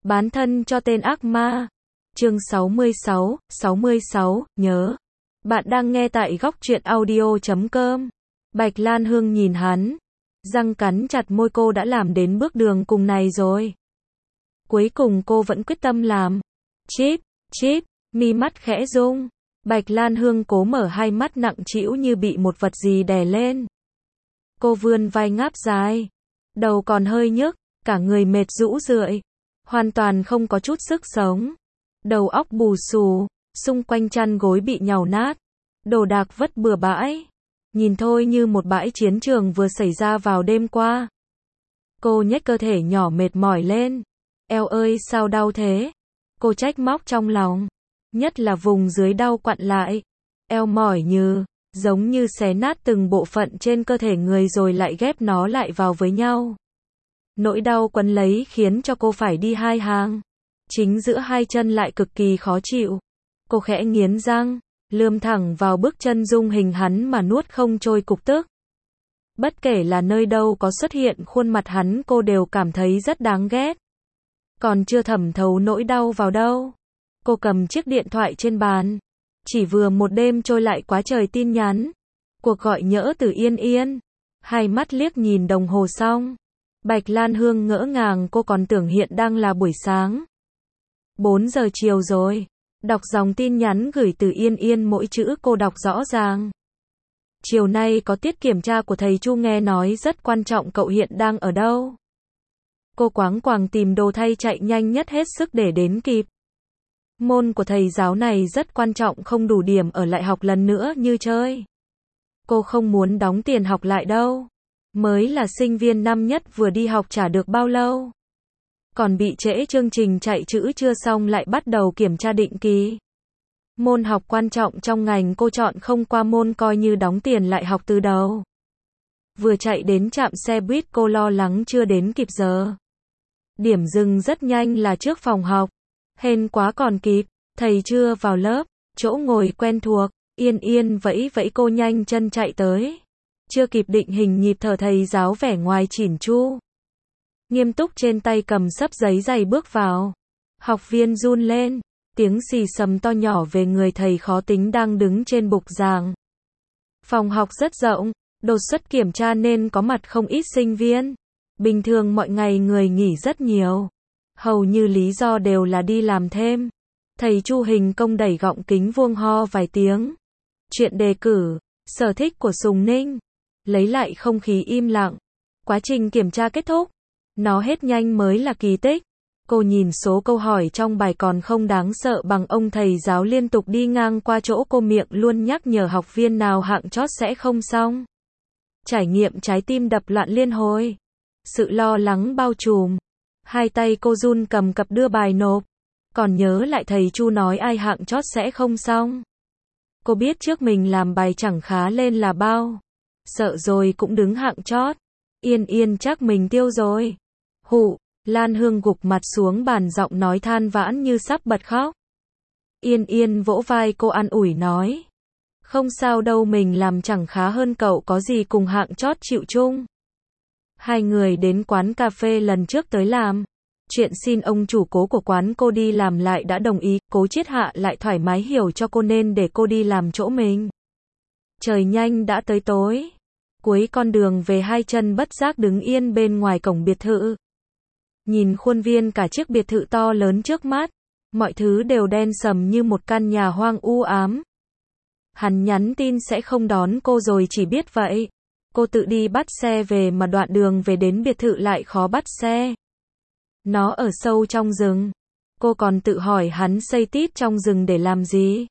Bán thân cho tên ác ma. Chương 66, nhớ. Bạn đang nghe tại góc truyện audio.com. Bạch Lan Hương nhìn hắn, răng cắn chặt môi, cô đã làm đến bước đường cùng này rồi. Cuối cùng cô vẫn quyết tâm làm. Chip, chip, mi mắt khẽ rung. Bạch Lan Hương cố mở hai mắt nặng trĩu như bị một vật gì đè lên. Cô vươn vai ngáp dài, đầu còn hơi nhức, cả người mệt rũ rượi, hoàn toàn không có chút sức sống. Đầu óc bù xù, xung quanh chăn gối bị nhàu nát, đồ đạc vất bừa bãi. Nhìn thôi như một bãi chiến trường vừa xảy ra vào đêm qua. Cô nhếch cơ thể nhỏ mệt mỏi lên. Eo ơi sao đau thế? Cô trách móc trong lòng. Nhất là vùng dưới đau quặn lại. Eo mỏi giống như xé nát từng bộ phận trên cơ thể người rồi lại ghép nó lại vào với nhau. Nỗi đau quấn lấy khiến cho cô phải đi hai hàng. Chính giữa hai chân lại cực kỳ khó chịu. Cô khẽ nghiến răng, lườm thẳng vào bước chân dung hình hắn mà nuốt không trôi cục tức. Bất kể là nơi đâu có xuất hiện khuôn mặt hắn, cô đều cảm thấy rất đáng ghét. Còn chưa thẩm thấu nỗi đau vào đâu. Cô cầm chiếc điện thoại trên bàn. Chỉ vừa một đêm trôi lại quá trời tin nhắn. Cuộc gọi nhỡ từ Yên Yên. Hai mắt liếc nhìn đồng hồ xong. Bạch Lan Hương ngỡ ngàng, cô còn tưởng hiện đang là buổi sáng. 4 giờ chiều rồi. Đọc dòng tin nhắn gửi từ Yên Yên, mỗi chữ cô đọc rõ ràng. Chiều nay có tiết kiểm tra của thầy Chu, nghe nói rất quan trọng, cậu hiện đang ở đâu? Cô quáng quàng tìm đồ thay, chạy nhanh nhất hết sức để đến kịp. Môn của thầy giáo này rất quan trọng, không đủ điểm ở lại học lần nữa như chơi. Cô không muốn đóng tiền học lại đâu. Mới là sinh viên năm nhất vừa đi học chả được bao lâu. Còn bị trễ chương trình, chạy chữ chưa xong lại bắt đầu kiểm tra định kỳ. Môn học quan trọng trong ngành cô chọn không qua môn, coi như đóng tiền lại học từ đầu. Vừa chạy đến trạm xe buýt cô lo lắng chưa đến kịp giờ. Điểm dừng rất nhanh là trước phòng học. Hên quá còn kịp, thầy chưa vào lớp, chỗ ngồi quen thuộc. Yên Yên vẫy vẫy cô nhanh chân chạy tới. Chưa kịp định hình nhịp thở, thầy giáo vẻ ngoài chỉn chu, nghiêm túc trên tay cầm xấp giấy dày bước vào. Học viên run lên, tiếng xì xầm to nhỏ về người thầy khó tính đang đứng trên bục giảng. Phòng học rất rộng, đột xuất kiểm tra nên có mặt không ít sinh viên. Bình thường mọi ngày người nghỉ rất nhiều. Hầu như lý do đều là đi làm thêm. Thầy Chu hình công đẩy gọng kính vuông ho vài tiếng. Chuyện đề cử, sở thích của Sùng Ninh. Lấy lại không khí im lặng. Quá trình kiểm tra kết thúc. Nó hết nhanh mới là kỳ tích. Cô nhìn số câu hỏi trong bài còn không đáng sợ bằng ông thầy giáo liên tục đi ngang qua chỗ cô, miệng luôn nhắc nhở học viên nào hạng chót sẽ không xong. Trải nghiệm trái tim đập loạn liên hồi. Sự lo lắng bao trùm. Hai tay cô run cầm cập đưa bài nộp. Còn nhớ lại thầy Chu nói ai hạng chót sẽ không xong. Cô biết trước mình làm bài chẳng khá lên là bao. Sợ rồi cũng đứng hạng chót. Yên Yên chắc mình tiêu rồi. Hụ, Lan Hương gục mặt xuống bàn, giọng nói than vãn như sắp bật khóc. Yên Yên vỗ vai cô an ủi nói. Không sao đâu, mình làm chẳng khá hơn cậu, có gì cùng hạng chót chịu chung. Hai người đến quán cà phê lần trước tới làm. Chuyện xin ông chủ cố của quán cô đi làm lại đã đồng ý, Cố Triết Hạ lại thoải mái hiểu cho cô nên để cô đi làm chỗ mình. Trời nhanh đã tới tối. Cuối con đường về, hai chân bất giác đứng yên bên ngoài cổng biệt thự. Nhìn khuôn viên cả chiếc biệt thự to lớn trước mắt. Mọi thứ đều đen sầm như một căn nhà hoang u ám. Hắn nhắn tin sẽ không đón cô rồi, chỉ biết vậy. Cô tự đi bắt xe về mà đoạn đường về đến biệt thự lại khó bắt xe. Nó ở sâu trong rừng. Cô còn tự hỏi hắn xây tít trong rừng để làm gì.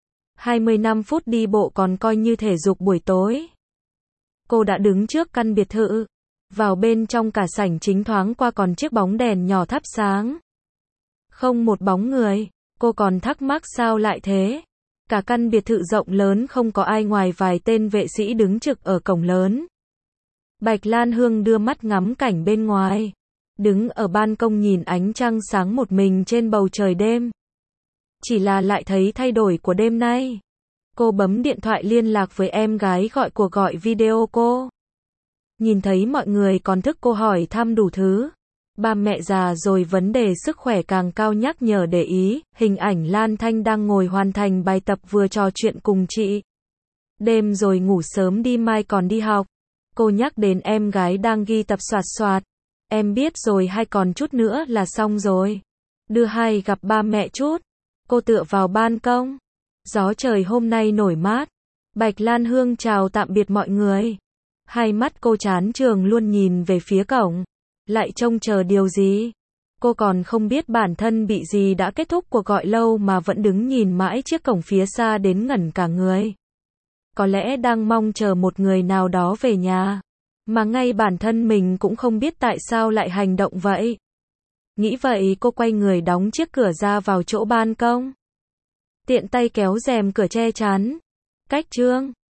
25 phút đi bộ còn coi như thể dục buổi tối. Cô đã đứng trước căn biệt thự. Vào bên trong cả sảnh chính thoáng qua còn chiếc bóng đèn nhỏ thắp sáng. Không một bóng người. Cô còn thắc mắc sao lại thế. Cả căn biệt thự rộng lớn không có ai ngoài vài tên vệ sĩ đứng trực ở cổng lớn. Bạch Lan Hương đưa mắt ngắm cảnh bên ngoài. Đứng ở ban công nhìn ánh trăng sáng một mình trên bầu trời đêm. Chỉ là lại thấy thay đổi của đêm nay. Cô bấm điện thoại liên lạc với em gái, gọi cuộc gọi video cô. Nhìn thấy mọi người còn thức, cô hỏi thăm đủ thứ. Ba mẹ già rồi vấn đề sức khỏe càng cao nhắc nhở để ý, hình ảnh Lan Thanh đang ngồi hoàn thành bài tập vừa trò chuyện cùng chị. Đêm rồi ngủ sớm đi mai còn đi học. Cô nhắc đến em gái đang ghi tập soạt soạt. Em biết rồi, hay còn chút nữa là xong rồi. Đưa hai gặp ba mẹ chút. Cô tựa vào ban công. Gió trời hôm nay nổi mát. Bạch Lan Hương chào tạm biệt mọi người. Hai mắt cô chán trường luôn nhìn về phía cổng. Lại trông chờ điều gì? Cô còn không biết bản thân bị gì đã kết thúc cuộc gọi lâu mà vẫn đứng nhìn mãi chiếc cổng phía xa đến ngẩn cả người. Có lẽ đang mong chờ một người nào đó về nhà. Mà ngay bản thân mình cũng không biết tại sao lại hành động vậy. Nghĩ vậy cô quay người đóng chiếc cửa ra vào chỗ ban công. Tiện tay kéo rèm cửa che chắn. Cách chương